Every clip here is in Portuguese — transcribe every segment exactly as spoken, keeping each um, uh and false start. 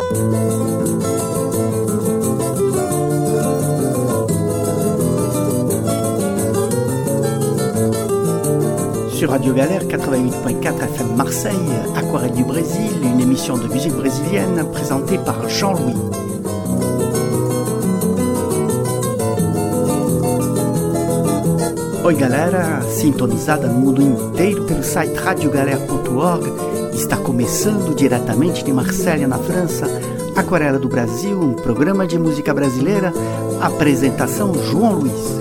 Sur Radio Galère quatre-vingt-huit virgule quatre F M Marseille, Aquarelle du Brésil, une émission de musique brésilienne présentée par Jean-Louis. Oi galera, sintonizada no mundo inteiro pelo site radio galera ponto org, está começando diretamente de Marselha, na França, Aquarela do Brasil, um programa de música brasileira, apresentação João Luiz.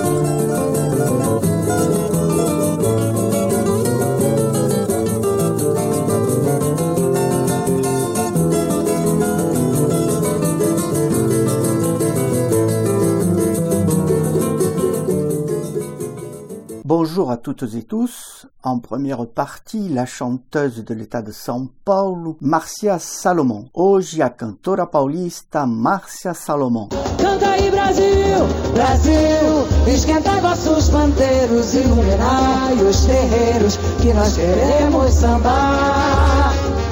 Bonjour à toutes et tous. En première partie, la chanteuse de l'état de São Paulo, Márcia Salomão. Hoje a cantora paulista Márcia Salomão. Canta aí Brasil, Brasil, esquentai vossos pandeiros, iluminai os terreiros, que nós queremos sambar.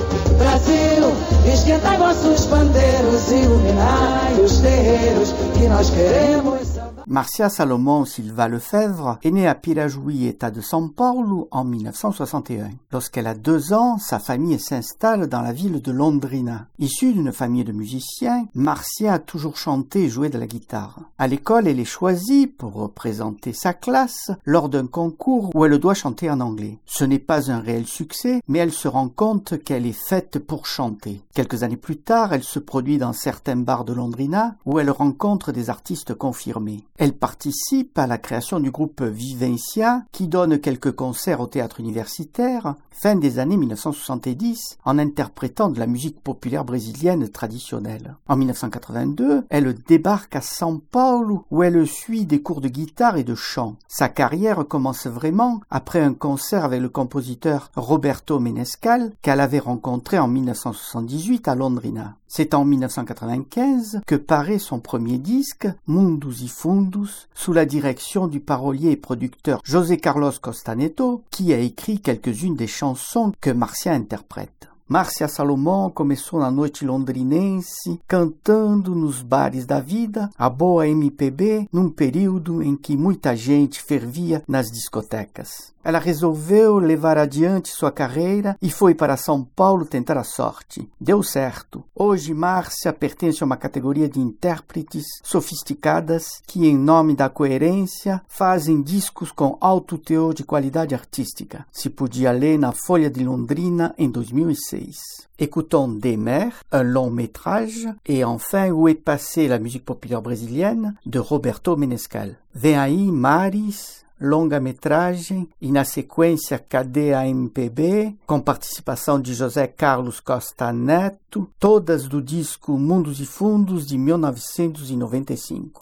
Brasil, esquentai vossos pandeiros, iluminai os terreiros, que nós queremos sambar. Márcia Salomão Silva Lefebvre est née à Pirajuí, état de São Paulo, en mille neuf cent soixante et un. Lorsqu'elle a deux ans, sa famille s'installe dans la ville de Londrina. Issue d'une famille de musiciens, Márcia a toujours chanté et joué de la guitare. À l'école, elle est choisie pour représenter sa classe lors d'un concours où elle doit chanter en anglais. Ce n'est pas un réel succès, mais elle se rend compte qu'elle est faite pour chanter. Quelques années plus tard, elle se produit dans certains bars de Londrina où elle rencontre des artistes confirmés. Elle participe à la création du groupe Vivencia, qui donne quelques concerts au théâtre universitaire, fin des années mille neuf cent soixante-dix, en interprétant de la musique populaire brésilienne traditionnelle. En mille neuf cent quatre-vingt-deux, elle débarque à São Paulo, où elle suit des cours de guitare et de chant. Sa carrière commence vraiment après un concert avec le compositeur Roberto Menescal, qu'elle avait rencontré en mille neuf cent soixante-dix-huit à Londrina. C'est en mille neuf cent quatre-vingt-quinze que paraît son premier disque, Mundus e Fundus, sous la direction du parolier et producteur José Carlos Costa Neto, qui a écrit quelques-unes des chansons que Márcia interprète. Márcia Salomão começou na noite londrinense, cantando nos bares da vida, a boa M P B, num período em que muita gente fervia nas discotecas. Ela resolveu levar adiante sua carreira e foi para São Paulo tentar a sorte. Deu certo. Hoje, Márcia pertence a uma categoria de intérpretes sofisticadas que, em nome da coerência, fazem discos com alto teor de qualidade artística. Se podia ler na Folha de Londrina em dois mil e seis. Écoutons Des Mers, un long métrage, et enfin Où est passée la musique populaire brésilienne de Roberto Menescal. Vem aí Mares, longa-metragem, e na sequência Cadê a M P B, com participação de José Carlos Costa Neto, todas do disco Mundos e Fundos de mil novecentos e noventa e cinco.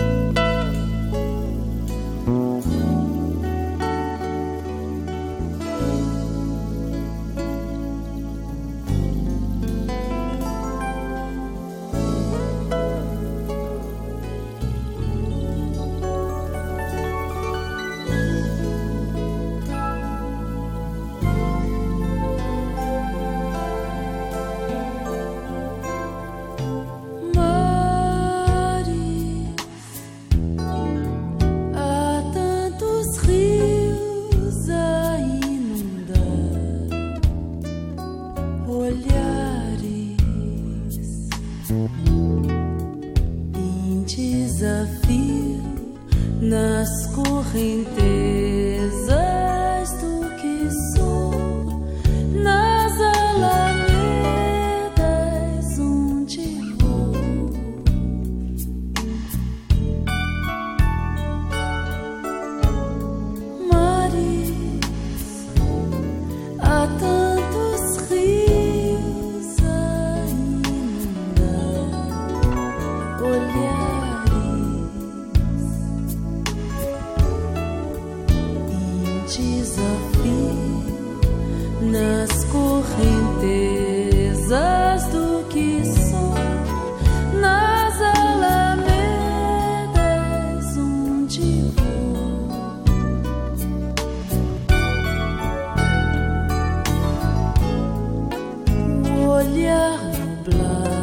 Desafio nas correntezas do que sou, nas alamedas onde vou. Mares, há tantos rios ainda, olhar. Desafio nas correntezas do que sou, nas alamedas onde vou. O olhar nublado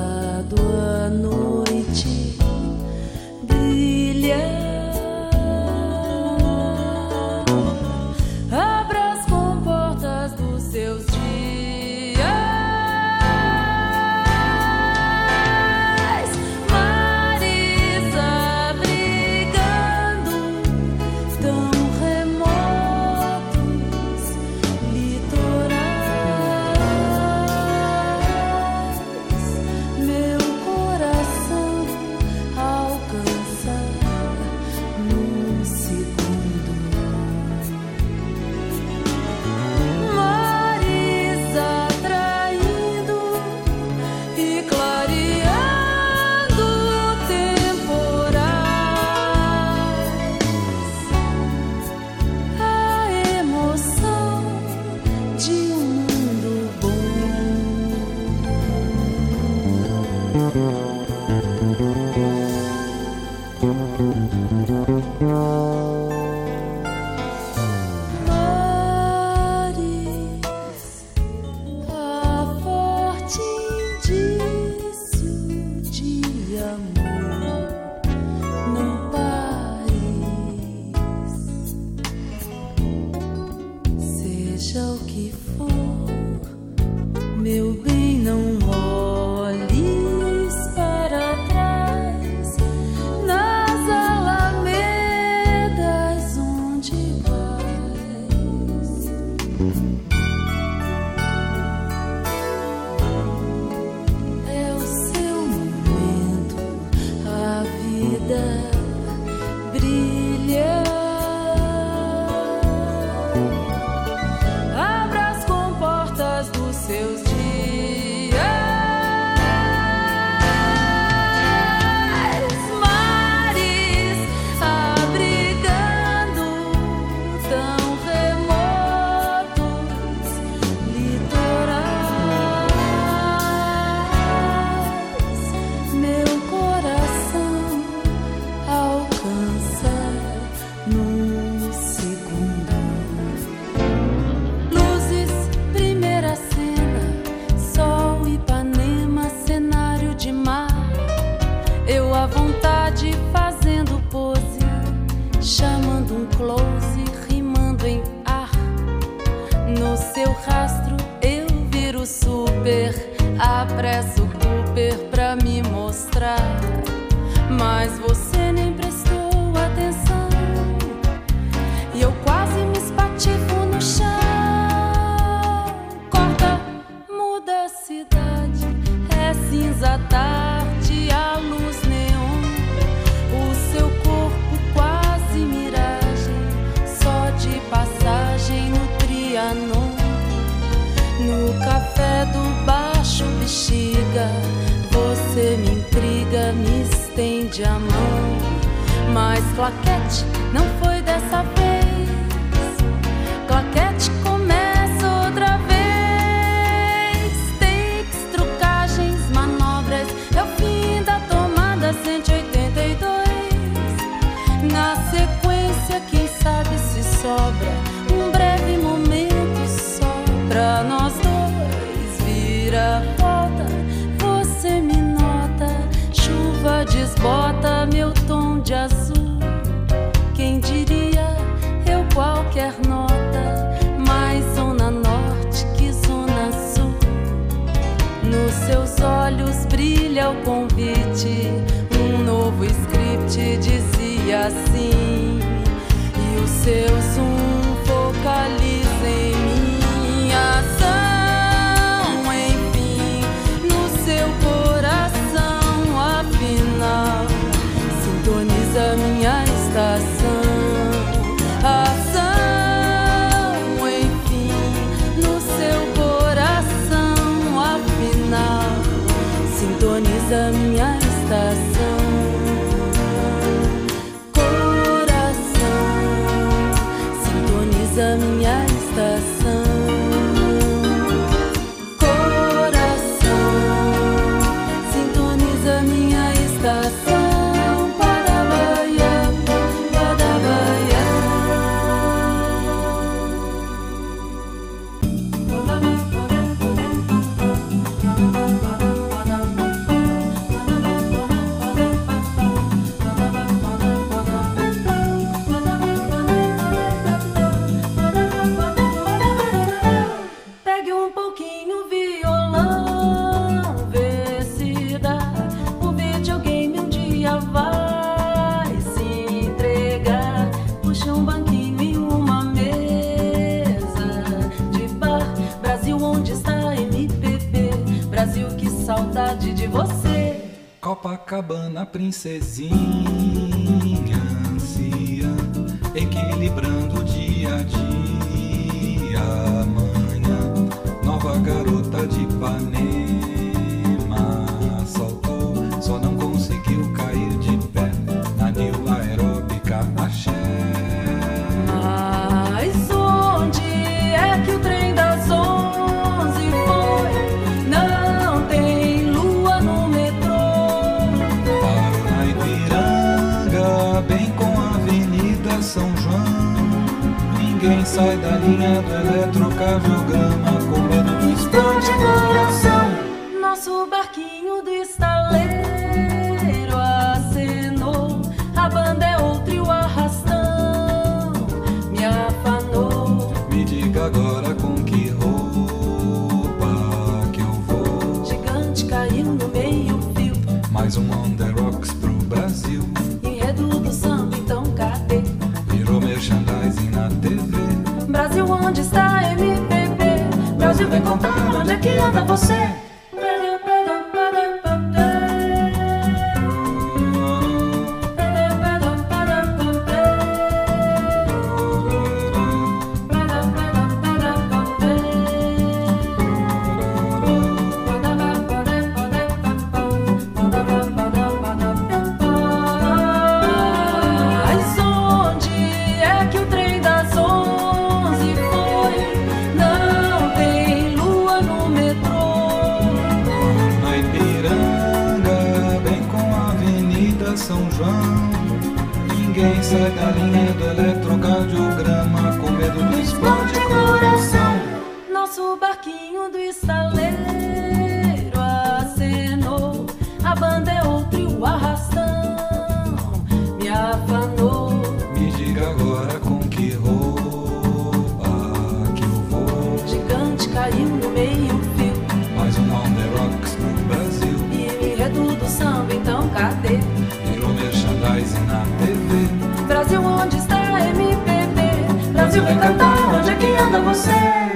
e clareando temporais, a emoção de um mundo apresso o Cooper pra me mostrar, mas você nem prestou atenção e eu quase me espatifo no chão. Corta, muda a cidade, é cinza à tarde, a luz neon, o seu corpo quase miragem, só de passagem no Trianon. No café do Baixo Bexiga, você me intriga, me estende a mão. Mas claquete não foi dessa vez, claquete começa outra vez. Takes, trucagens, manobras, é o fim da tomada cento e oitenta e dois. Na sequência, quem sabe se sobra um breve momento só pra nós dois. Vira, volta, você me nota, chuva desbota meu tom de azul. Quem diria eu qualquer nota, mais zona norte que zona sul. Nos seus olhos brilha o convite, um novo script dizia assim, e o seu zoom focaliza em minha ação. Enfim, no seu coração, afinal, sintoniza minha estação. Ação, enfim, no seu coração, afinal, sintoniza minha estação. Coração, sintoniza minha estação. Coração, sintoniza minha estação. Parabaia, Parabaia. Pegue um pouquinho o violão, vê se dá. O videogame um dia vai se entregar. Puxa um banquinho e uma mesa de bar. Brasil, onde está M P B? Brasil, que saudade de você. Copacabana, princesinha, anciã, equilibrando o dia a dia. Manhã, nova garota de Ipanema, sai da linha do eletrocardiograma com medo do explode coração. Nosso barquinho do estaleiro acenou, a banda é outra e o arrastão me afanou. Me diga agora com que roupa que eu vou. Gigante caiu no meio fio, mais um On The Rocks pro Brasil. Enredo do samba, então cadê? Virou merchandising na T V. Brasil, onde está M P B? Brasil, vem contar onde é que anda você. Ninguém sai da linha do eletrocardiograma com medo do explode coração. Nosso barquinho do estaleiro acenou, a banda é outra e o arrastão me afanou. Me diga agora com que roupa que eu vou. Gigante caiu no meio fio, mais um On The Rocks no Brasil. E enredo do samba, então cadê? Virou merchandising na T V. Brasil, onde está M P B? Brasil, vem cantar onde é que anda você.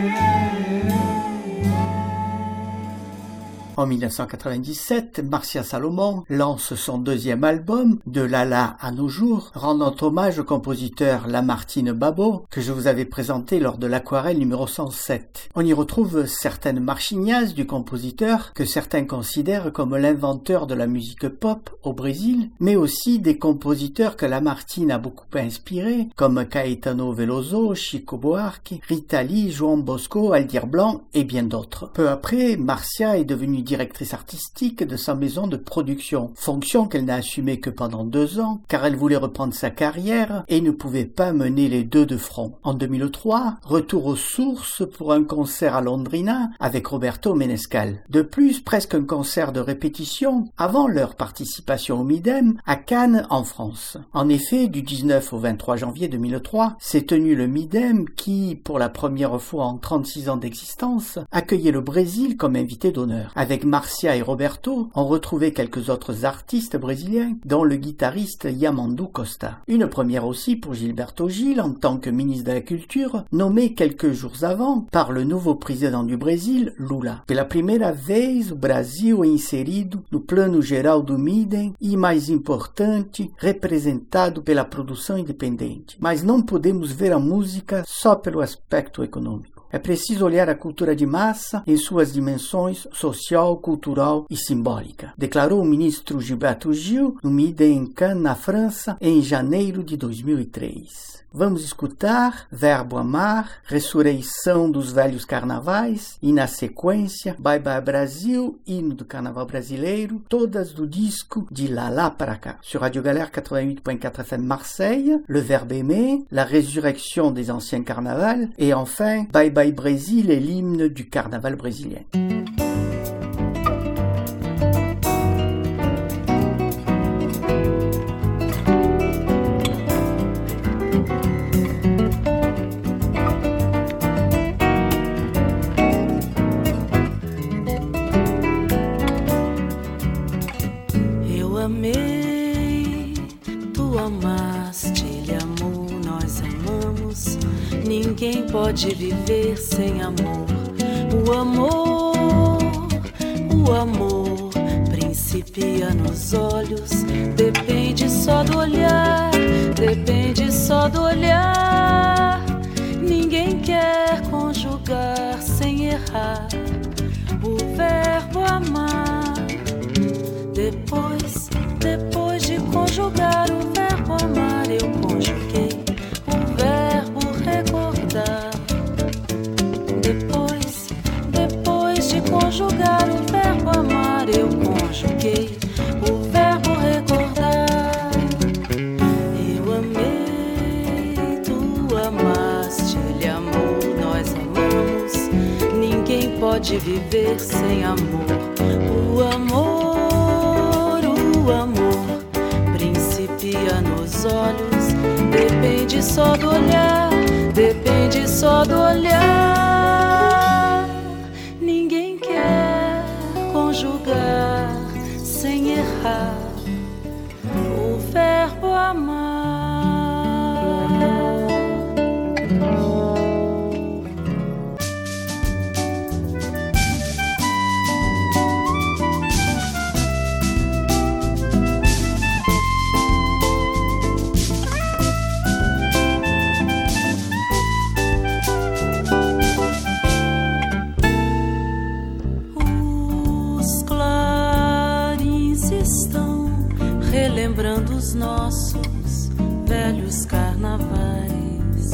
En mille neuf cent quatre-vingt-dix-sept, Marcia Salomon lance son deuxième album, De Lala à nos jours, rendant hommage au compositeur Lamartine Babo, que je vous avais présenté lors de l'Aquarelle numéro cent sept. On y retrouve certaines marchinhas du compositeur, que certains considèrent comme l'inventeur de la musique pop au Brésil, mais aussi des compositeurs que Lamartine a beaucoup inspirés, comme Caetano Veloso, Chico Buarque, Rita Lee, João Bosco, Aldir Blanc et bien d'autres. Peu après, Marcia est devenue directrice artistique de sa maison de production, fonction qu'elle n'a assumée que pendant deux ans, car elle voulait reprendre sa carrière et ne pouvait pas mener les deux de front. En deux mille trois, retour aux sources pour un concert à Londrina avec Roberto Menescal. De plus, presque un concert de répétition avant leur participation au Midem à Cannes en France. En effet, du dix-neuf au vingt-trois janvier deux mille trois, s'est tenu le Midem qui, pour la première fois en trente-six ans d'existence, accueillait le Brésil comme invité d'honneur. Avec Marcia et Roberto, on retrouvait quelques autres artistes brésiliens, dont le guitariste Yamandu Costa. Une première aussi pour Gilberto Gil en tant que ministre de la Culture, nommé quelques jours avant par le nouveau président du Brésil, Lula. Pela primeira vez, o Brasil é inserido no plano geral do Midem e, mais importante, representado pela produção independente. Mas não podemos ver a música só pelo aspecto econômico. É preciso olhar a cultura de massa em suas dimensões social, cultural e simbólica, declarou o ministro Gilberto Gil no Midem em Cannes, na França, em janeiro de dois mil e três. Vamos escutar Verbo Amar, Ressurreição dos Velhos Carnavais e, na sequência, Bye Bye Brasil, hino do Carnaval brasileiro, todas do disco de Lá Lá Para Cá. Sur Radio Galère quatre-vingt-huit point quatre F M Marseille, Le Verbe Aimé, La Résurrection des Anciens Carnavals et enfin Bye Bye Brésil et l'hymne du Carnaval brésilien. Amei, tu amaste, ele amou, nós amamos. Ninguém pode viver sem amor. O amor, o amor principia nos olhos. Depende só do olhar, depende só do olhar. Ninguém quer conjugar sem errar o verbo amar. Depois, depois de conjugar o verbo amar, eu conjuguei o verbo recordar. Depois, depois de conjugar o verbo amar, eu conjuguei o verbo recordar. Eu amei, tu amaste, ele pode viver sem amor. O amor, o amor principia nos olhos. Depende só do olhar, depende só do olhar. Ninguém quer conjugar sem errar o verbo amar. Lembrando os nossos velhos carnavais,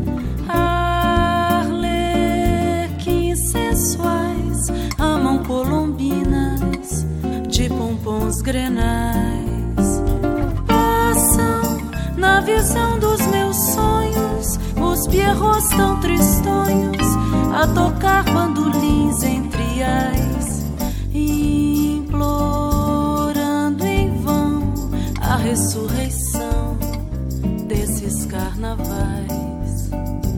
arlequins sensuais amam colombinas de pompons grenais. Passam na visão dos meus sonhos os pierrots tão tristonhos a tocar bandolins em triais, implorando em vão a ressurreição desses carnavais.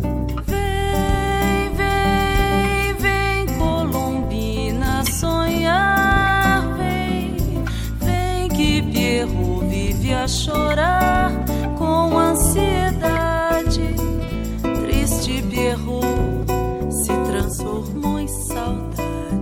Vem, vem, vem, Colombina, sonhar. Vem, vem que Pierrot vive a chorar com ansiedade. Triste Pierrot se transformou em saudade.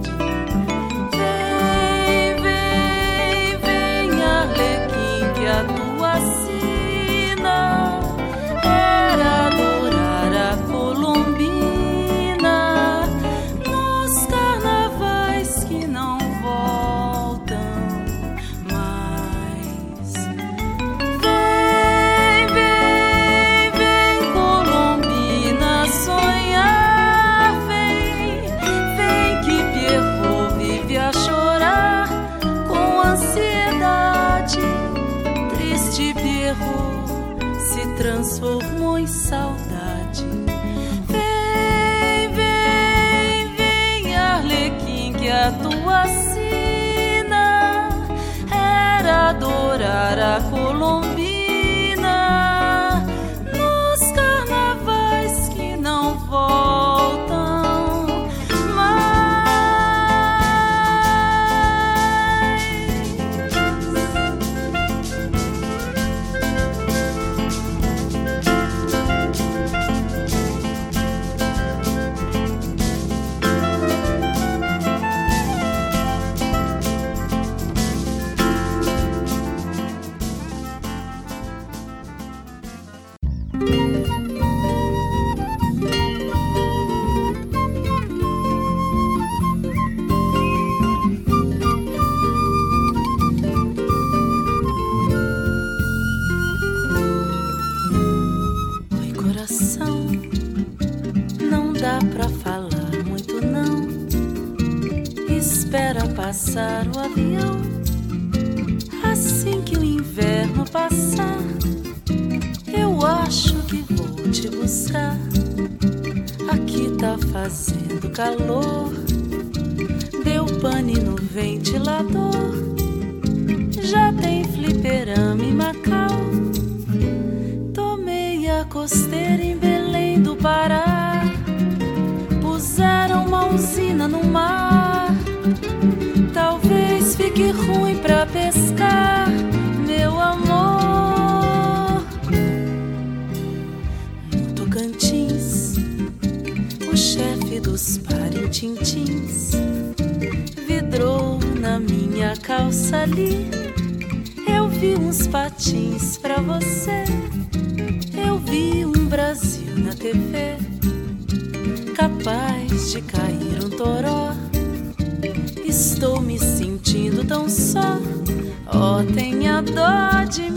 A tua sina era adorar a Colombina nos carnavais que não voltam mais. Vem, vem, vem, Colombina, sonhar. Vem, vem que Pierrot vive a chorar com ansiedade. Triste Pierrot se transformou em saudade. Vem, vem, vem, arlequim, que a tua sina era adorar a Colombina nos carnavais que não voltam mais. Não dá pra falar muito não. Espera passar o avião. Assim que o inverno passar, eu acho que vou te buscar. Aqui tá fazendo calor, deu pane no ventilador. Já tem fliperama em Macau. Tomei a costeira em Belém do Pará. Puseram uma usina no mar. Talvez fique ruim pra pescar, meu amor. No Tocantins, o chefe dos parintintins vidrou na minha calça ali. Eu vi uns patins pra você. Eu vi um Brasil na T V, capaz de cair um toró. Estou me sentindo tão só. Oh, tenha dó de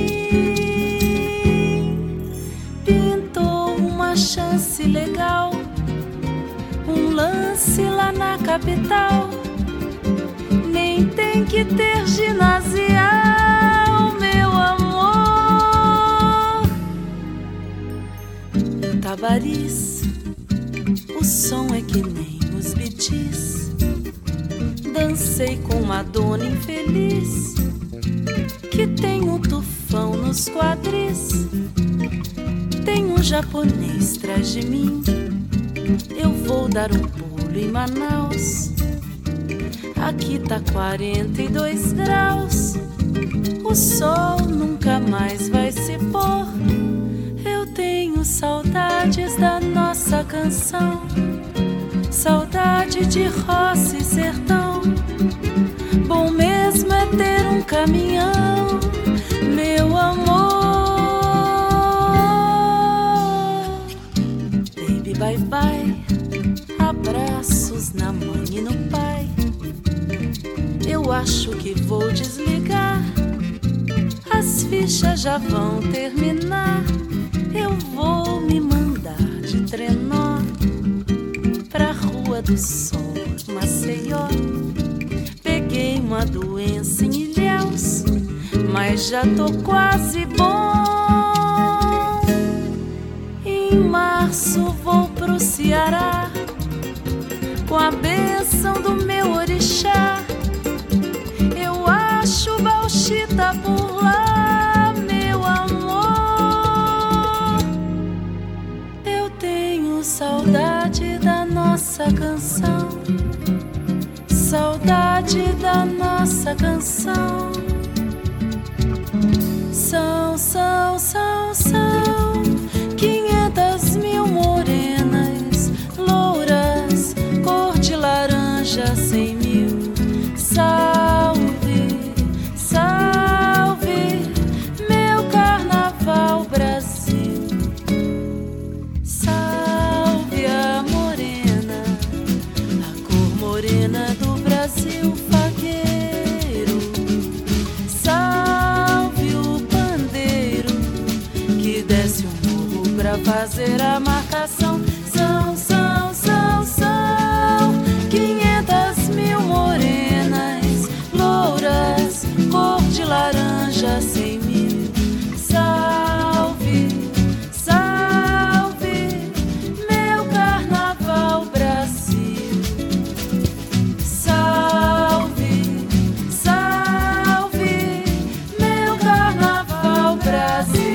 mim. Pintou uma chance legal, um lance lá na capital. Nem tem que ter ginasial, meu amor. Tabariz, o som é que nem os Bee striptease. Dancei com uma dona infeliz que tem um tufão nos quadris. Tem um japonês atrás de mim. Eu vou dar um pulo em Manaus. Aqui tá quarenta e dois graus. O sol nunca mais vai se pôr. Eu tenho saudades da nossa canção, saudade de roça e sertão. Bom mesmo é ter um caminhão, meu amor. Baby, bye bye, abraços na mãe e no pai. Eu acho que vou desligar, as fichas já vão terminar. Eu vou me mandar de trenó pra Rua do Sol, Maceió. Peguei uma doença em Ilhéus, mas já tô quase bom. Em março vou pro Ceará, com a bênção do meu orixá. Eu acho bauxita por lá, meu amor. Eu tenho saudade da nossa canção, saudade da nossa canção. São, são, são, são quinhentas mil morenas, louras, cor de laranja, cem mil. Salve, salve, meu carnaval Brasil. Salve a morena, a cor morena do Brasil fagueiro. Salve o pandeiro que desce o morro pra fazer a marcação. São, são, são, são quinhentas mil morenas, louras, cor de laranja, cem mil. Salve, salve, meu carnaval Brasil. Salve, salve, meu carnaval Brasil.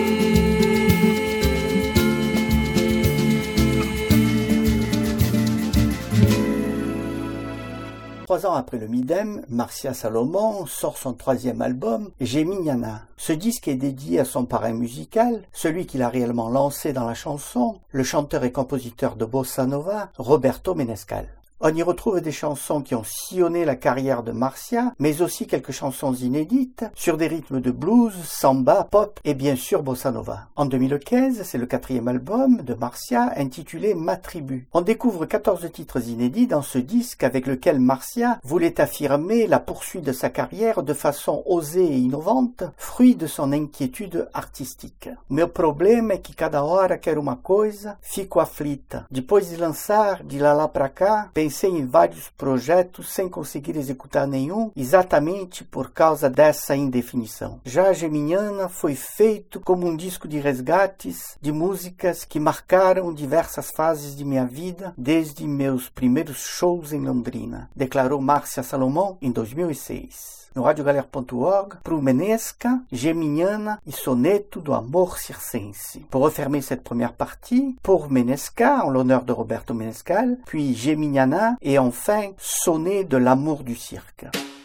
Trois ans après le Midem, Marcia Salomon sort son troisième album, Gemignana. Ce disque est dédié à son parrain musical, celui qui l'a réellement lancé dans la chanson, le chanteur et compositeur de bossa nova, Roberto Menescal. On y retrouve des chansons qui ont sillonné la carrière de Marcia, mais aussi quelques chansons inédites sur des rythmes de blues, samba, pop et bien sûr bossa nova. En deux mille quinze, c'est le quatrième album de Marcia intitulé Ma Tribu. On découvre quatorze titres inédits dans ce disque avec lequel Marcia voulait affirmer la poursuite de sa carrière de façon osée et innovante, fruit de son inquiétude artistique. Meu problema é que cada hora quero uma coisa, fico aflita. Depois de lançar De Lá Lá Pra Cá, pensei em vários projetos sem conseguir executar nenhum, exatamente por causa dessa indefinição. Já Gemignana foi feito como um disco de resgates de músicas que marcaram diversas fases de minha vida, desde meus primeiros shows em Londrina, declarou Marcia Salomon em dois mil e seis. No radio galère ponto org, pro Menesca, Gemignana e Soneto do Amor Circense. Pour refermer cette première partie, pour Menesca, en l'honneur de Roberto Menescal, puis Gemignana et enfin Sonnet de l'amour du cirque.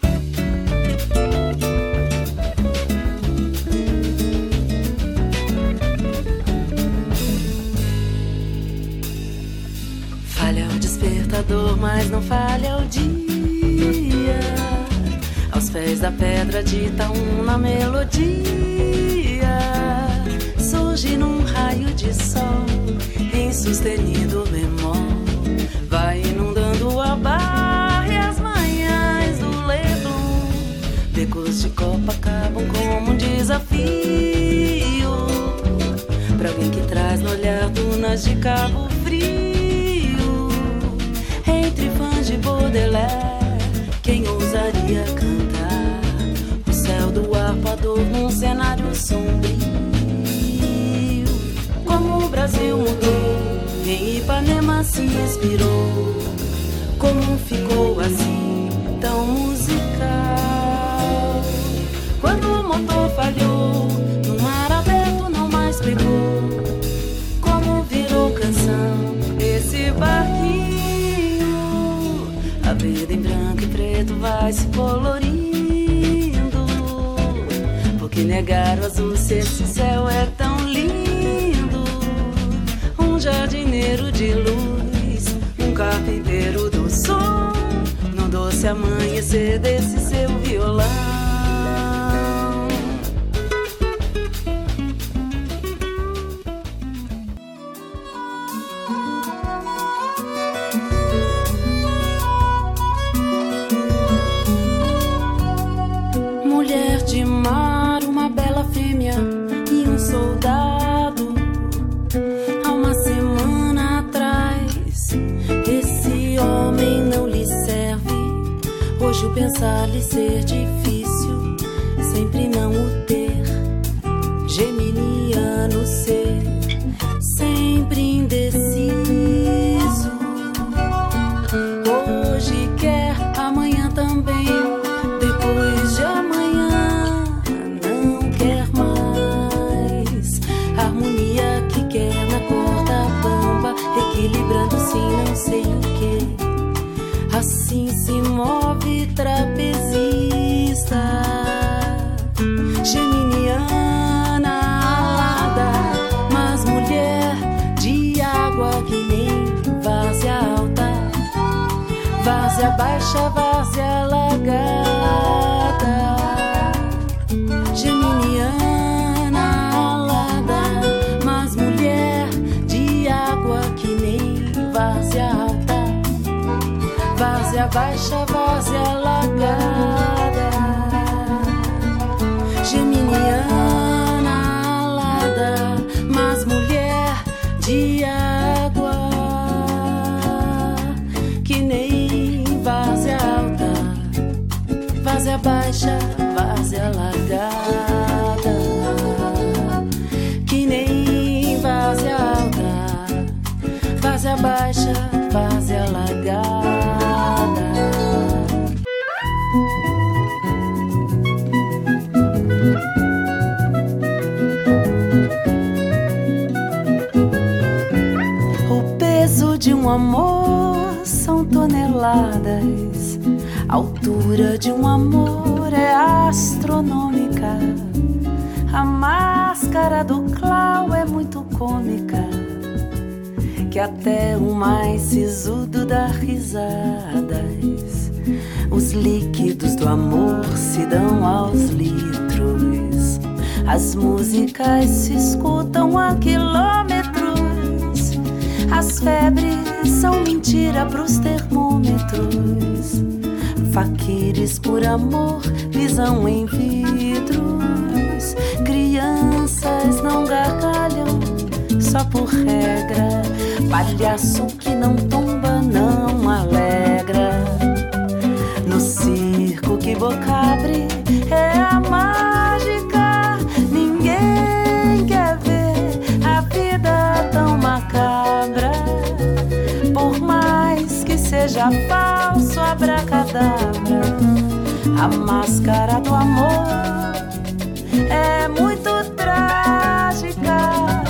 Falha o despertador, mas não falha o dia. Aos pés da pedra de Itaúna, melodia surge num raio de sol, em sustenido bemol, vai inundando a barra e as manhãs do Leblon. Becos de Copacabana como um desafio pra alguém que traz no olhar dunas de Cabo Frio. Entre fãs de Baudelaire, quem ousaria cantar o céu do arpoador num cenário sombrio? Como o Brasil mudou, em Ipanema se inspirou, Como ficou assim, tão musical? Quando o motor falhou, no mar aberto não mais pegou. Como virou canção esse barquinho? A vida em branco e preto vai se colorindo. Porque negar o azul se esse céu é tão lindo? Um jardineiro de luz, um carpinteiro do som, no doce amanhecer desse seu violão. Mulher de mar, uma bela fêmea e um soldado. Há uma semana atrás, esse homem não lhe serve. Hoje o pensar lhe ser difícil, sempre não o ter. Geminiano ser, sempre indeciso. Hoje quer, amanhã também. Depois de amanhã não quer mais. Harmonia que quer na corda bamba, equilibrando-se não sei o que. Assim se move trapezista. Geminiana alada, mas mulher de água que nem várzea alta, várzea baixa, várzea alagada. Geminiana alada, mas mulher de água que nem várzea alta, várzea baixa, várzea alagada. Geminiana alada, mas mulher de água que nem várzea alta, várzea baixa, várzea alagada. Que nem várzea alta, várzea baixa, várzea alagada. O peso de um amor são toneladas, a altura de um amor é astronômica. A máscara do Clau é muito cômica, que até o mais sisudo dá risadas. Os líquidos do amor se dão aos litros, as músicas se escutam a quilômetros, as febres são mentira pros termômetros. Faquires por amor, visão em vidros. Crianças não gargalham só por regra. Palhaço que não tomba não alegra. No circo que boca abre é a mágica. Ninguém quer ver a vida tão macabra. Por mais que seja falso abracadabra, a máscara do amor é muito trágica.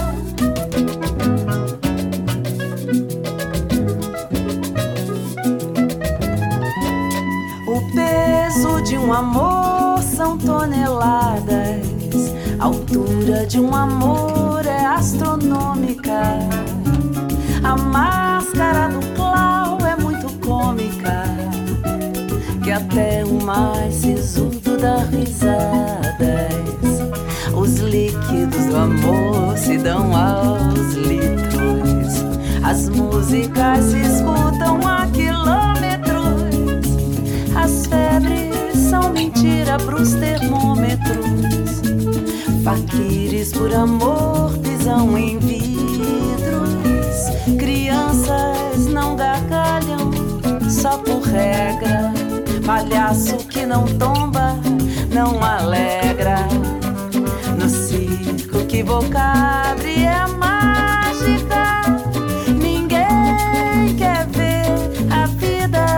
O peso de um amor são toneladas, a altura de um amor é astronômica. A máscara do Clau é muito cômica, que até o mais sisudo dá risadas. Os líquidos do amor se dão aos litros, as músicas se escutam a quilômetros, as febres são mentira pros termômetros. Faquires por amor pisam em vidros. Crianças não gargalham só por regra. Palhaço que não tomba não alegra. No circo que boca abre é mágica. Ninguém quer ver a vida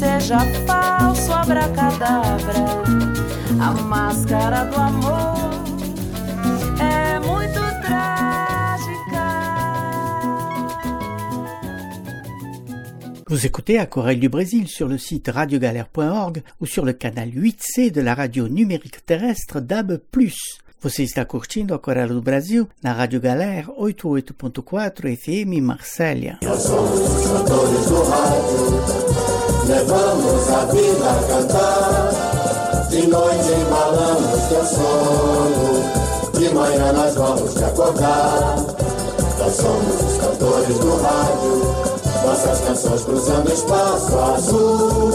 seja falso abracadabra, a máscara do amor é muito trágica. Vous écoutez Aquarelle du Brésil sur le site radio galère point org ou sur le canal huit C de la radio numérique terrestre D A B plus. Você está curtindo Aquarelle do Brasil na Rádio Galera oitenta e oito ponto quatro F M Marsella. Nós somos os cantores do rádio, levamos a vida a cantar. De noite embalamos teu sono, de manhã nós vamos te acordar. Nós somos os cantores do rádio, nossas canções cruzando espaço azul.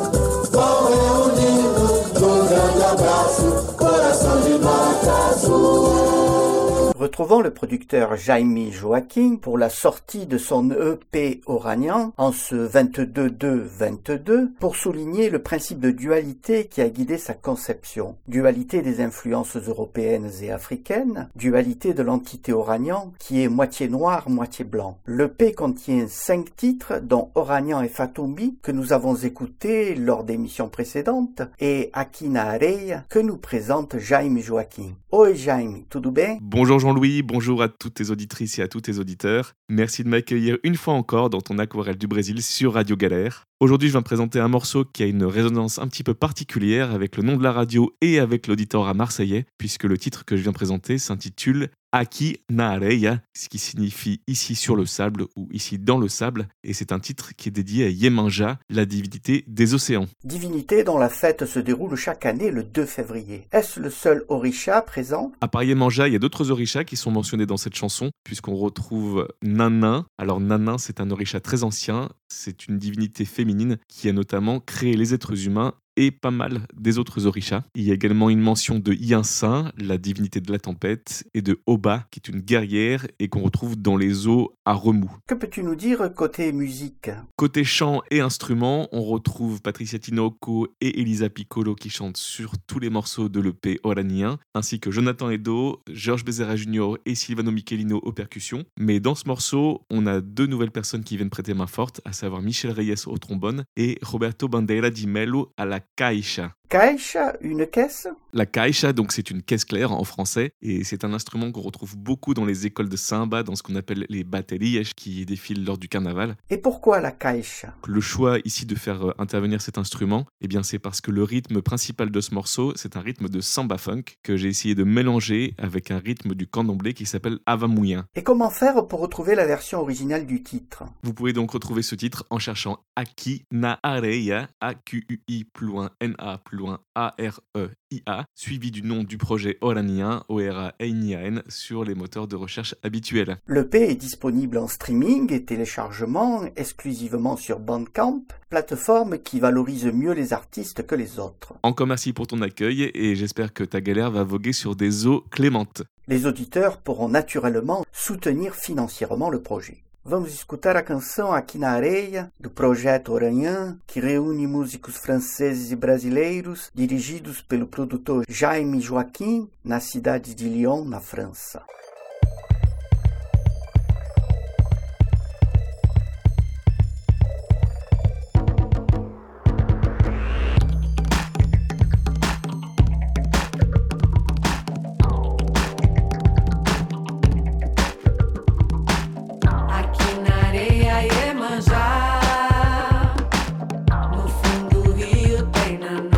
Vão reunindo num grande abraço, coração de nota azul. Retrouvons le producteur Jaime Joaquim pour la sortie de son E P Oranien en ce vingt-deux deux vingt-deux pour souligner le principe de dualité qui a guidé sa conception. Dualité des influences européennes et africaines, dualité de l'entité Oranian qui est moitié noir, moitié blanc. L'E P contient cinq titres dont Oranian et Fatumbi que nous avons écoutés lors d'émissions précédentes et Akina Areia que nous présente Jaime Joaquim. Oi Jaime, tudo bem? Bonjour Jean-Louis, bonjour à toutes tes auditrices et à tous tes auditeurs. Merci de m'accueillir une fois encore dans ton Aquarelle du Brésil sur Radio Galère. Aujourd'hui, je viens présenter un morceau qui a une résonance un petit peu particulière avec le nom de la radio et avec l'auditorat marseillais, puisque le titre que je viens présenter s'intitule Aqui na Areia, ce qui signifie ici sur le sable ou ici dans le sable, et c'est un titre qui est dédié à Yemanja, la divinité des océans. Divinité dont la fête se déroule chaque année le deux février. Est-ce le seul orisha présent? À part Yemanja, il y a d'autres orishas qui sont mentionnés dans cette chanson, puisqu'on retrouve Nanin. Alors Nanin, c'est un orisha très ancien, c'est une divinité féminine qui a notamment créé les êtres humains et pas mal des autres orishas. Il y a également une mention de Yinsin, la divinité de la tempête, et de Oba, qui est une guerrière et qu'on retrouve dans les eaux à remous. Que peux-tu nous dire côté musique? Côté chant et instruments, on retrouve Patricia Tinoco et Elisa Piccolo qui chantent sur tous les morceaux de l'E P Oranien, ainsi que Jonathan Edo, Georges Bezerra Junior et Silvano Michelino aux percussions. Mais dans ce morceau, on a deux nouvelles personnes qui viennent prêter main forte, à savoir Michel Reyes au trombone et Roberto Bandeira di Melo à la caixa. Caixa, une caisse? La caixa, donc c'est une caisse claire en français, et c'est un instrument qu'on retrouve beaucoup dans les écoles de samba, dans ce qu'on appelle les baterias qui défilent lors du carnaval. Et pourquoi la caixa? Le choix ici de faire intervenir cet instrument, eh bien c'est parce que le rythme principal de ce morceau, c'est un rythme de samba funk que j'ai essayé de mélanger avec un rythme du candomblé qui s'appelle Avamuyan. Et comment faire pour retrouver la version originale du titre? Vous pouvez donc retrouver ce titre en cherchant Aqui na Areia, A Q U I plus loin N A plus loin A R E I A, suivi du nom du projet Oranien, O R A N I A N, sur les moteurs de recherche habituels. L'E P est disponible en streaming et téléchargement exclusivement sur Bandcamp, plateforme qui valorise mieux les artistes que les autres. Encore merci pour ton accueil et j'espère que ta galère va voguer sur des eaux clémentes. Les auditeurs pourront naturellement soutenir financièrement le projet. Vamos escutar a canção Aqui na Areia, do Projeto Oranien, que reúne músicos franceses e brasileiros, dirigidos pelo produtor Jaime Joaquim, na cidade de Lyon, na França.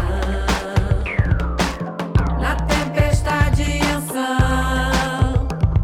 Na tempestade, Yansan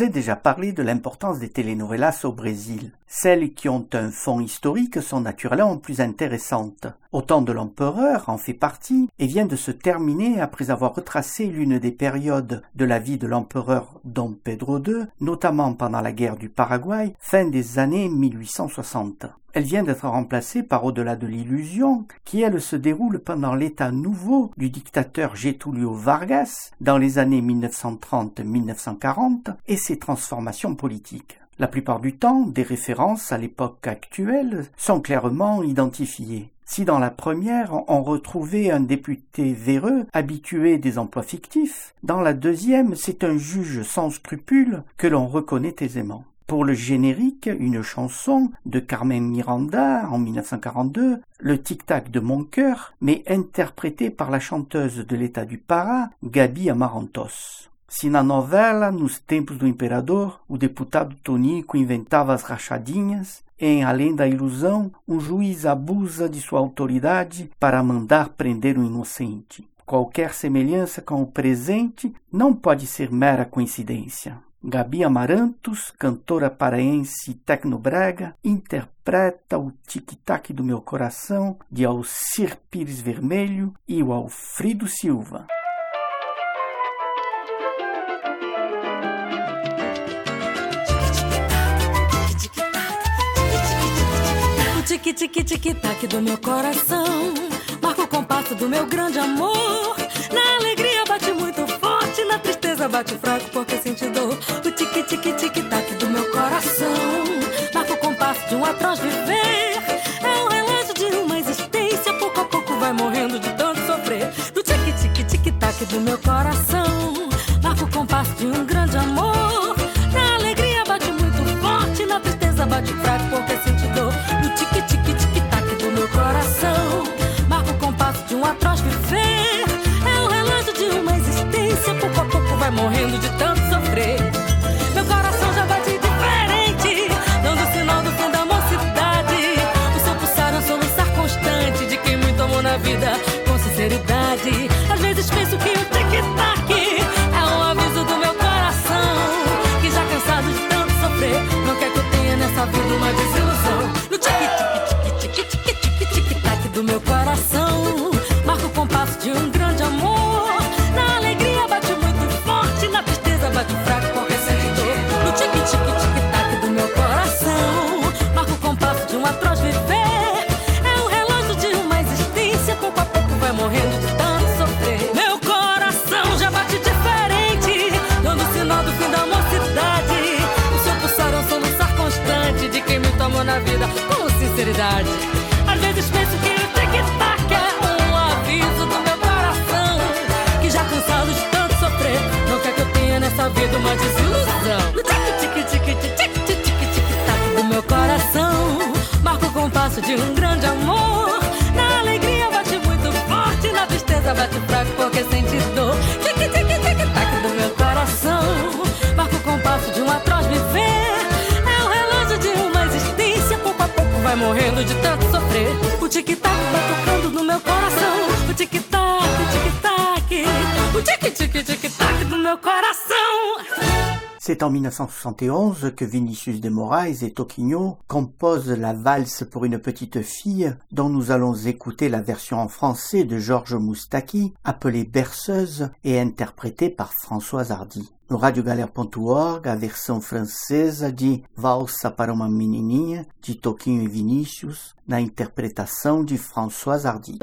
ai déjà parlé de l'importance des telenovelas au Brésil. Celles qui ont un fond historique sont naturellement plus intéressantes. Au temps de l'empereur en fait partie et vient de se terminer après avoir retracé l'une des périodes de la vie de l'empereur Dom Pedro deux, notamment pendant la guerre du Paraguay, fin des années mille huit cent soixante. Elle vient d'être remplacée par Au-delà de l'illusion, qui elle se déroule pendant l'état nouveau du dictateur Getúlio Vargas dans les années mille neuf cent trente à mille neuf cent quarante et ses transformations politiques. La plupart du temps, des références à l'époque actuelle sont clairement identifiées. Si dans la première, on retrouvait un député véreux, habitué des emplois fictifs, dans la deuxième, c'est un juge sans scrupules que l'on reconnaît aisément. Pour le générique, une chanson de Carmen Miranda en mille neuf cent quarante-deux, Le tic-tac de mon cœur, mais interprétée par la chanteuse de l'état du Pará, Gabi Amarantos. Se na novela, nos tempos do imperador, o deputado Tonico inventava as rachadinhas, em Além da Ilusão, um juiz abusa de sua autoridade para mandar prender um inocente. Qualquer semelhança com o presente não pode ser mera coincidência. Gabi Amarantos, cantora paraense tecnobrega, interpreta o tic-tac do meu coração de Alcir Pires Vermelho e o Alfredo Silva. O tic-tic-tic-tac do meu coração marca o compasso do meu grande amor. Na alegria bate muito forte, na tristeza bate fraco porque senti dor. O tic-tic-tic-tac do meu coração marca o compasso de um atroz viver. É o relógio de uma existência, pouco a pouco vai morrendo de tanto sofrer. No tic-tic-tic-tac do meu coração marca o compasso de um grande amor. Na alegria bate muito forte, na tristeza bate fraco porque senti dor. No tic-tic-tic-tac do meu coração marca o compasso de um atroz viver. É o relógio de uma existência, pouco a pouco vai morrendo de tanto sofrer. Meu coração já bate diferente, dando sinal do fim da mocidade. O seu pulsar é um soluçar constante de quem muito amou na vida com sinceridade. Às vezes penso que o tic-tac é um aviso do meu coração, que já cansado de tanto sofrer, não quer que eu tenha nessa vida uma desilusão. No tic-tic-tic-tic-tic-tic-tic-tac do meu coração marca o compasso de um grande amor. Na alegria bate muito forte, na tristeza bate fraco porque sente dor. No tic-tic-tic-tac do meu coração marca o compasso de um atroz viver. É o relógio de uma existência, pouco a pouco vai morrendo de tanto sofrer. Meu coração já bate diferente, dando sinal do fim da mocidade. O seu pulsar é um soluçar constante de quem muito amou na vida com sinceridade. Às vezes penso que o tic-tac é um aviso do meu coração, que já cansado de tanto sofrer, não quer que eu tenha nessa vida uma desilusão. No tic-tic-tic-tic-tic-tic-tic-tac do meu coração marca o compasso de um grande amor. Na alegria bate muito forte, na tristeza bate fraco porque sente dor. Tic-tic-tic-tic-tac do meu coração marca o compasso de um atroz viver. É o relógio de uma existência, pouco a pouco vai morrendo de tanto sofrer. O tic-tac vai tocando no meu coração. O tic-tac, o tic-tac, o tic-tic-tic-tac do meu coração. C'est en mille neuf cent soixante et onze que Vinicius de Moraes et Toquinho composent la valse pour une petite fille, dont nous allons écouter la version en français de Georges Moustaki, appelée Berceuse et interprétée par Françoise Hardy. No radiogalera ponto org, a versão francesa de Valsa para uma Menininha, de Toquinho e Vinícius, na interpretação de Françoise Hardy.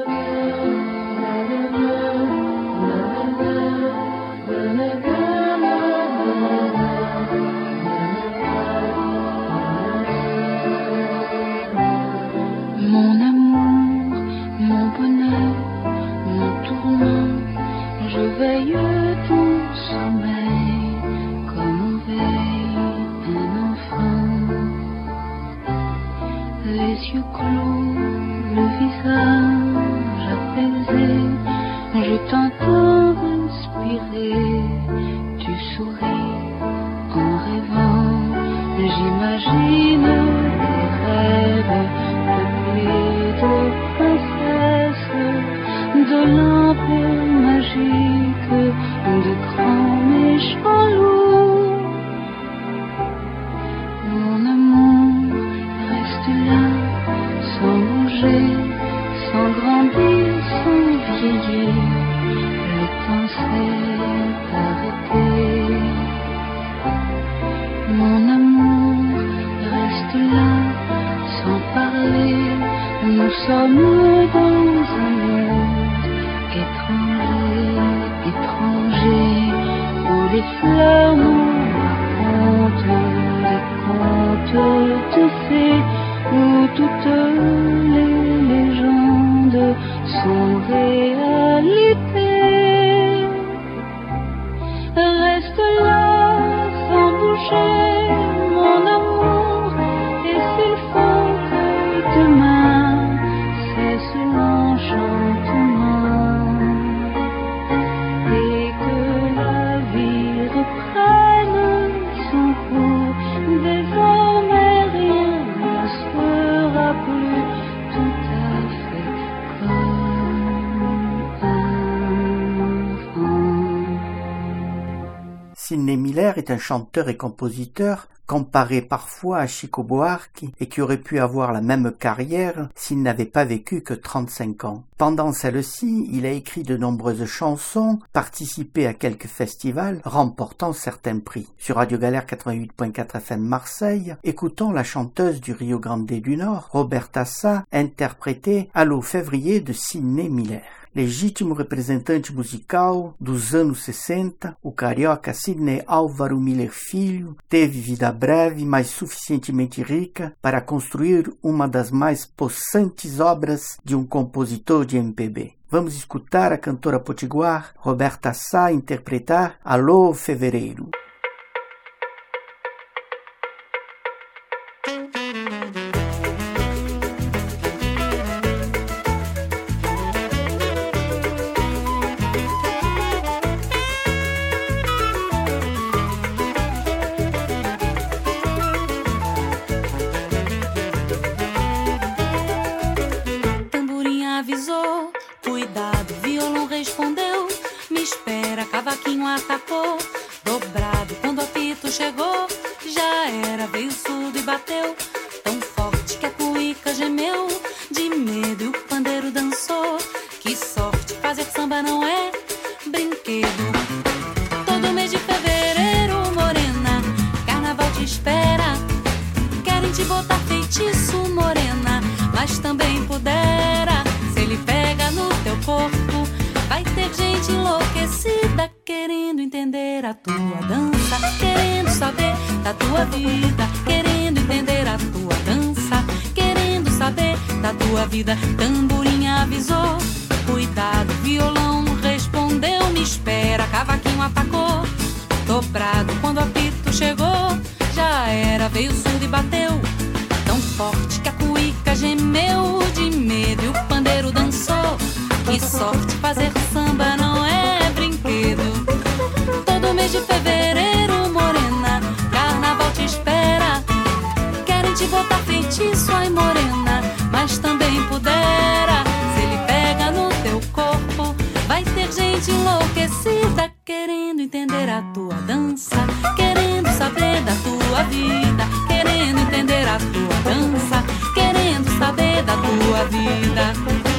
Mon amour, mon bonheur, mon tourment, je veille ton sommeil comme on veille un enfant. Les yeux clos, le visage apaisé, je t'entends respirer, tu souris en rêvant, j'imagine des rêves peuplés de princesses, de lampes magiques, de grands méchants loups. vieillir, le temps s'est arrêté. Mon amour reste là, sans parler, nous sommes dans un monde étranger, étranger, où les fleurs nous racontent des contes de fées, où toutes les légendes sont réalité. Reste là sans bouger, mon amour, et s'il faut que demain cesse l'enchantement et que la vie reprenne son cours, désormais rien ne sera plus tout à fait comme avant. Sidney Miller est un chanteur et compositeur comparé parfois à Chico Buarque et qui aurait pu avoir la même carrière s'il n'avait pas vécu que trente-cinq ans. Pendant celle-ci, il a écrit de nombreuses chansons, participé à quelques festivals, remportant certains prix. Sur Radio Galère quatre-vingt-huit virgule quatre F M Marseille, écoutons la chanteuse du Rio Grande du Nord, Roberta Sá, interprétée Alô Février de Sidney Miller. Legítimo representante musical dos anos sessenta, o carioca Sidney Álvaro Miller Filho teve vida breve, mas suficientemente rica para construir uma das mais possantes obras de um compositor de M P B. Vamos escutar a cantora potiguar Roberta Sá interpretar Alô Fevereiro. Cavaquinho atacou, dobrado quando o apito chegou. Já era, veio surdo e bateu, tão forte que a cuíca gemeu. De medo e o pandeiro dançou. Que sorte, fazer samba não é brinquedo. Todo mês de fevereiro, morena, carnaval te espera. Querem te botar feitiço, morena, mas também pudera. Se ele pega no teu corpo, vai ter gente enlouquecida, querendo entender a tua dança, querendo saber da tua vida, querendo entender a tua dança, querendo saber da tua vida. Tamborinha avisou, cuidado, violão respondeu, me espera, cavaquinho atacou, dobrado quando o apito chegou. Já era, veio surdo e bateu, tão forte que a cuíca gemeu. De medo e o pandeiro dançou. Que sorte, fazer samba não é brinquedo. Todo mês de fevereiro, morena, carnaval te espera. Querem te botar feitiço, ai morena, mas também pudera. Se ele pega no teu corpo, vai ter gente enlouquecida, querendo entender a tua dança, querendo saber da tua vida, querendo entender a tua dança, querendo saber da tua vida.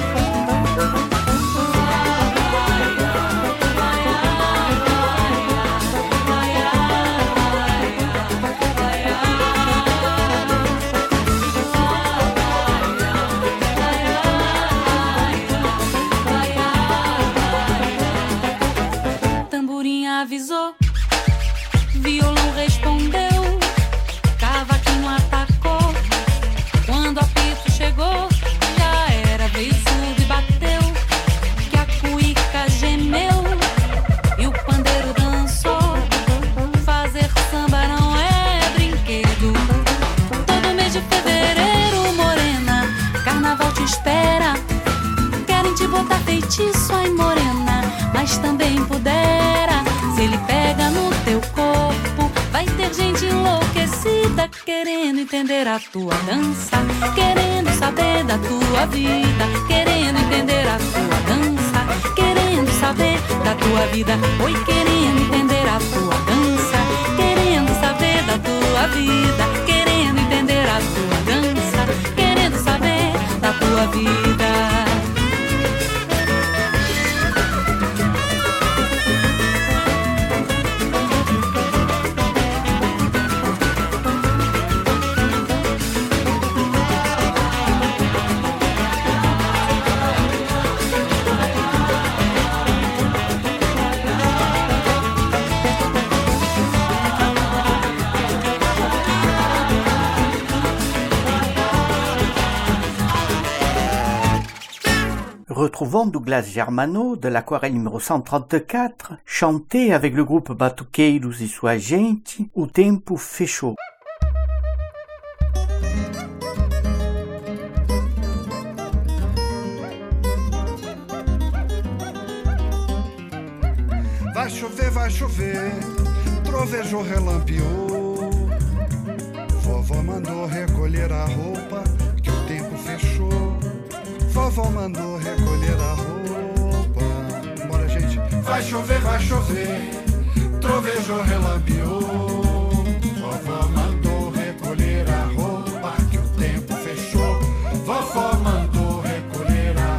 Avisou, violão respondeu, cavaquinho atacou. Quando o apito chegou, já era, veio surdo e bateu. Que a cuíca gemeu e o pandeiro dançou. Fazer samba não é brinquedo. Todo mês de fevereiro, morena, carnaval te espera. Querem te botar feitiço, ai morena, mas também pudera. Se ele pega no teu corpo, vai ter gente enlouquecida, querendo entender a tua dança, querendo saber da tua vida, querendo entender a tua dança, querendo saber da tua vida. Oi, querendo entender a tua dança, querendo saber da tua vida, querendo entender a tua dança, querendo saber da tua vida. Retrouvons Douglas Germano de l'aquarelle numéro cent trente-quatre, chanté avec le groupe Batuqueiros e sua gente, O Tempo Fechou. Vai chover, vai chover, trovejou, relampeou. Vovó mandou recolher a roupa, que o tempo fechou. Vovó mandou recolher a roupa. Bora, gente. Vai chover, vai chover, trovejou, relampeou. Vovó mandou recolher a roupa, que o tempo fechou. Vovó mandou recolher a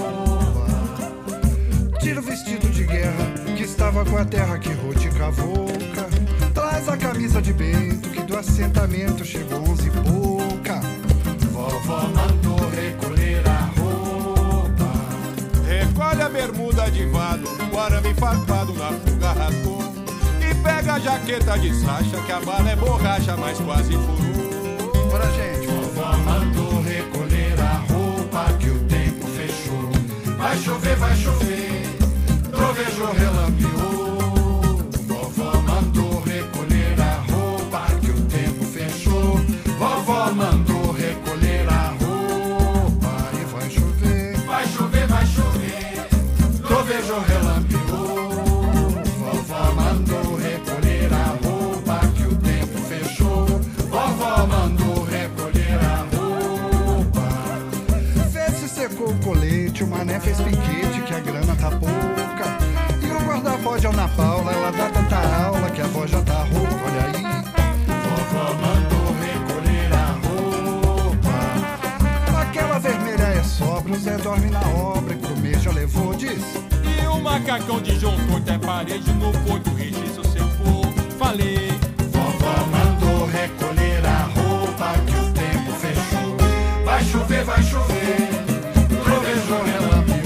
roupa. Tira o vestido de guerra, que estava com a terra que rote cavouca. Traz a camisa de bento, que do assentamento chegou onze e pouca. Vovó mandou recolher a roupa. Recolhe a bermuda de vado, o arame farpado na fuga rasgou. E pega a jaqueta de sacha, que a bala é borracha, mas quase furou. Bora, gente. Vovó mandou recolher a roupa, que o tempo fechou. Vai chover, vai chover, trovejou, relampeou. Vovó mandou recolher a roupa, que o tempo fechou. Vovó mandou recolher a roupa. E vai chover, vai chover, vai chover, trovejou, relampeou. Vovó mandou recolher a roupa, que o tempo fechou. Vovó mandou recolher a roupa. Vê se secou o colete, o mané fez piquete, que a grana tá pouca. Guarda-pode Ana Paula, ela dá tanta aula que a voz já tá rouca, olha aí. Vovó mandou recolher a roupa. Aquela vermelha é sobra, o Zé dorme na obra, e pro mês já levou, diz. E o macacão de João Torto é parede no Porto Registro, se eu for, falei. Vovó mandou recolher a roupa, que o tempo fechou. Vai chover, vai chover, trovejou, relampeou.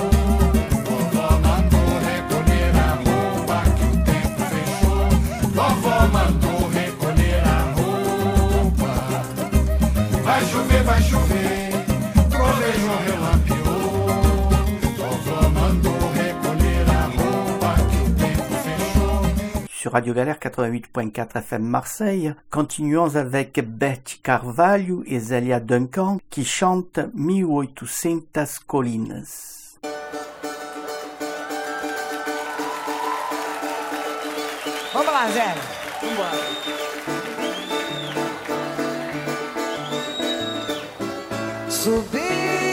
Vovó mandou recolher a roupa. Vai chover, vai chover, trovejou, relampeou. Vovó mandou recolher a roupa, que o tempo fechou. Sur Radio Galère quatre-vingt-huit point quatre F M Marseille, continuons avec Beth Carvalho et Zélia Duncan qui chantent mil e oitocentas Colinas. Vamos lá, Zé. Vambora. Subi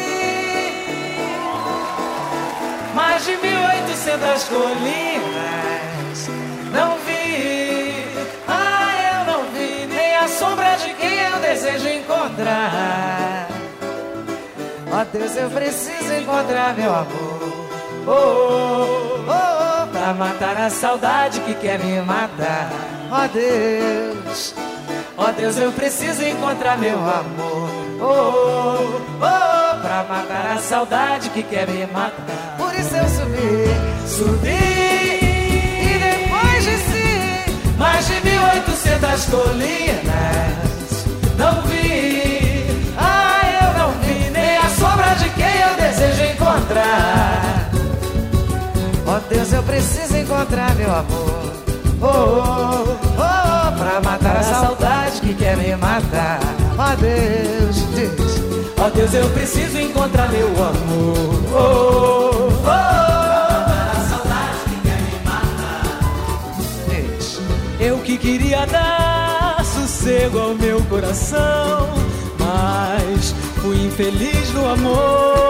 mais de mil e oitocentas colinas, não vi, ah, eu não vi nem a sombra de quem eu desejo encontrar. Ó Deus, eu preciso encontrar meu amor. Oh, oh, oh, oh, pra matar a saudade que quer me matar. Ó oh, Deus, ó oh, Deus, eu preciso encontrar meu amor. Oh, oh, oh, oh, pra matar a saudade que quer me matar. Por isso eu subi, subi, e depois desci mais de mil e oitocentas colinas, não vi, ah, eu não vi nem a sombra de quem eu desejo encontrar. Ó oh, Deus, eu preciso encontrar meu amor. Oh, oh, oh, oh, pra matar a saudade que quer me matar. Ó oh, Deus, diz. Ó oh, Deus, eu preciso encontrar meu amor. Oh, oh, oh, matar a saudade que quer me matar. Diz. Eu que queria dar sossego ao meu coração, mas fui infeliz no amor.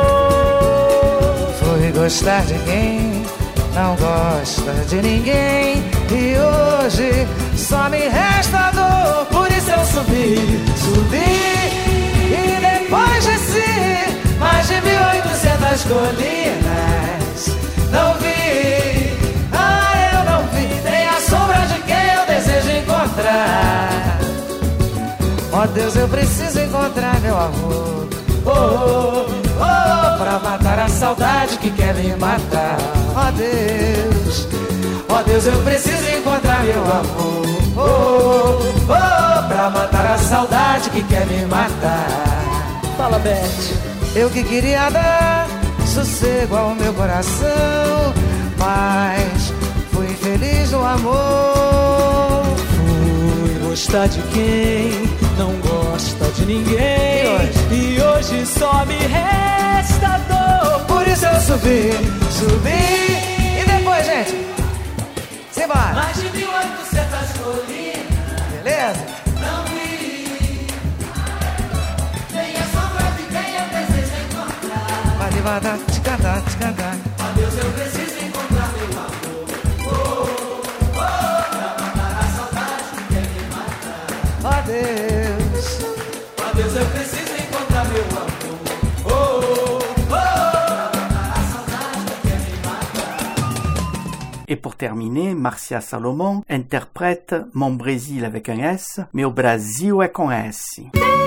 Fui gostar de quem não gosta de ninguém, e hoje só me resta dor. Por isso eu subi, subi, e depois desci mais de mil e oitocentas colinas, não vi, ah, eu não vi nem a sombra de quem eu desejo encontrar. Ó oh, Deus, eu preciso encontrar meu amor. Oh, oh, oh, oh, pra matar a saudade que quer me matar. Ó oh, Deus, ó oh, Deus, eu preciso encontrar meu amor. Oh, oh, oh, oh, pra matar a saudade que quer me matar. Fala, Beth. Eu que queria dar sossego ao meu coração, mas fui feliz no amor. Fui gostar de quem não gosta de ninguém, e hoje, e hoje só me resta dor. Por isso eu subi, subi, e depois, gente, simbora. Mais de mil e oitocentas colinas, Beleza? não vi nem a sombra de quem eu desejo encontrar. Vai devagar, te cantar, te cantar. Ó Deus, eu preciso encontrar meu amor. Oh, oh, pra matar a saudade que quer me matar. Ó Deus, Ó Deus, eu preciso encontrar meu amor. Oh, oh, oh, pra matar a saudade que quer me matar. Et pour terminer, Marcia Salomon interprète Mon Brésil avec un S, mais au Brasil é com S.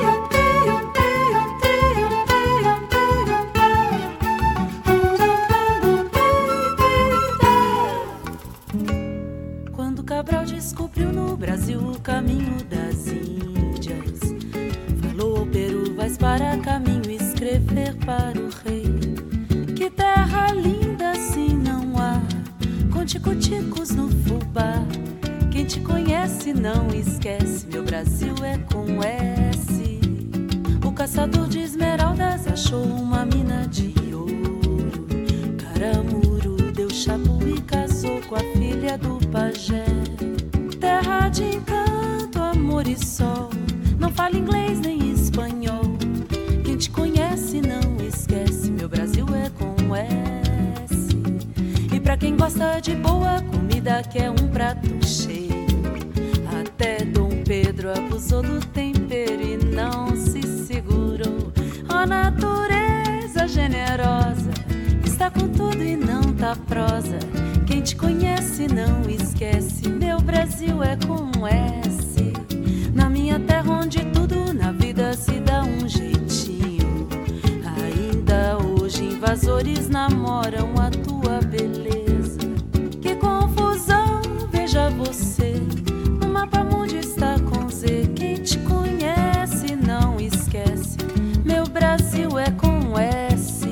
Quando Cabral descobriu no Brasil o caminho das Índias, falou ao Peru, vais para caminho escrever para o rei. Que terra linda assim não há, com tico-ticos no fubá. Quem te conhece não esquece, meu Brasil é com S. O caçador de esmeraldas achou uma mina de ouro. Caramuru deu chapu e casou com a filha do pajé. Terra de encanto, amor e sol, não fala inglês nem espanhol. Quem te conhece não esquece, meu Brasil é com S. E pra quem gosta de boa comida, que é um prato cheio, até Dom Pedro abusou do tempero e não se segurou. Ó natureza generosa, está com tudo e não tá prosa. Quem te conhece não esquece, meu Brasil é com S. Na minha terra onde tudo na vida se dá um jeitinho, ainda hoje invasores namoram a tua beleza. Que confusão, veja você, no mapa mundi está com Z. Quem te conhece não esquece, meu Brasil é com S.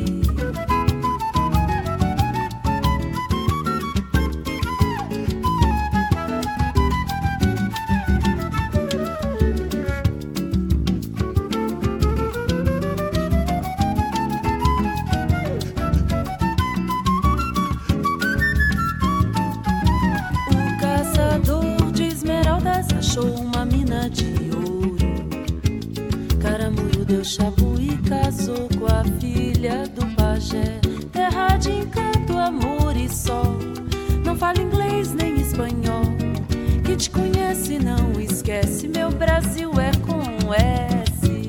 Achou uma mina de ouro. Caramuru deu chabu e casou com a filha do pajé. Terra de encanto, amor e sol, não fala inglês nem espanhol. Quem te conhece não esquece, meu Brasil é com S.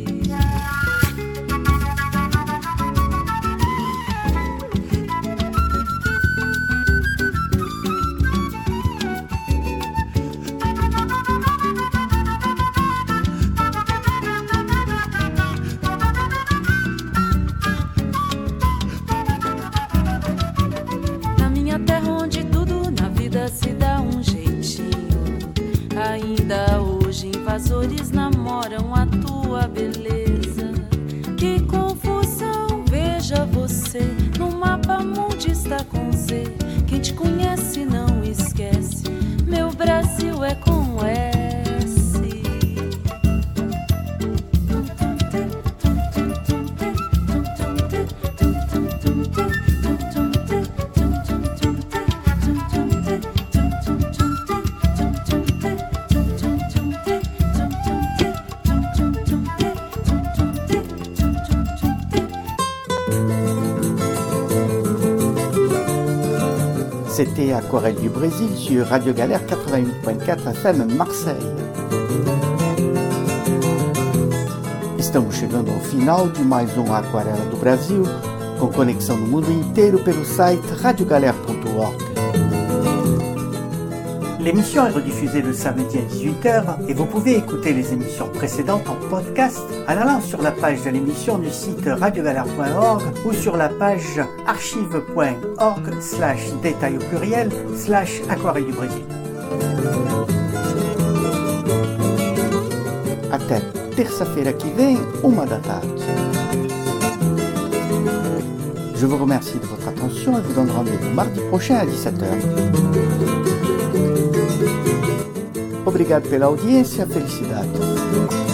Ainda hoje invasores namoram a tua beleza. Que confusão, veja você, no mapa mundi está com Z. Quem te conhece não esquece, meu Brasil é com S. C'était Aquarelle du Brésil sur Radio Galère quatre-vingt-huit point quatre F M Marseille. Estamos chegando ao final de mais um Aquarela do Brasil, com conexão no mundo inteiro pelo site radio galère point org. L'émission est rediffusée le samedi à dix-huit heures et vous pouvez écouter les émissions précédentes en podcast en allant sur la page de l'émission du site radio galère point org ou sur la page archive point org slash détail au pluriel slash Aquarelle du Brésil. Até terça-feira que vem, uma da tarde. Je vous remercie de votre attention et vous donne rendez-vous mardi prochain à dix-sept heures. Obrigado pela audiência, felicidade.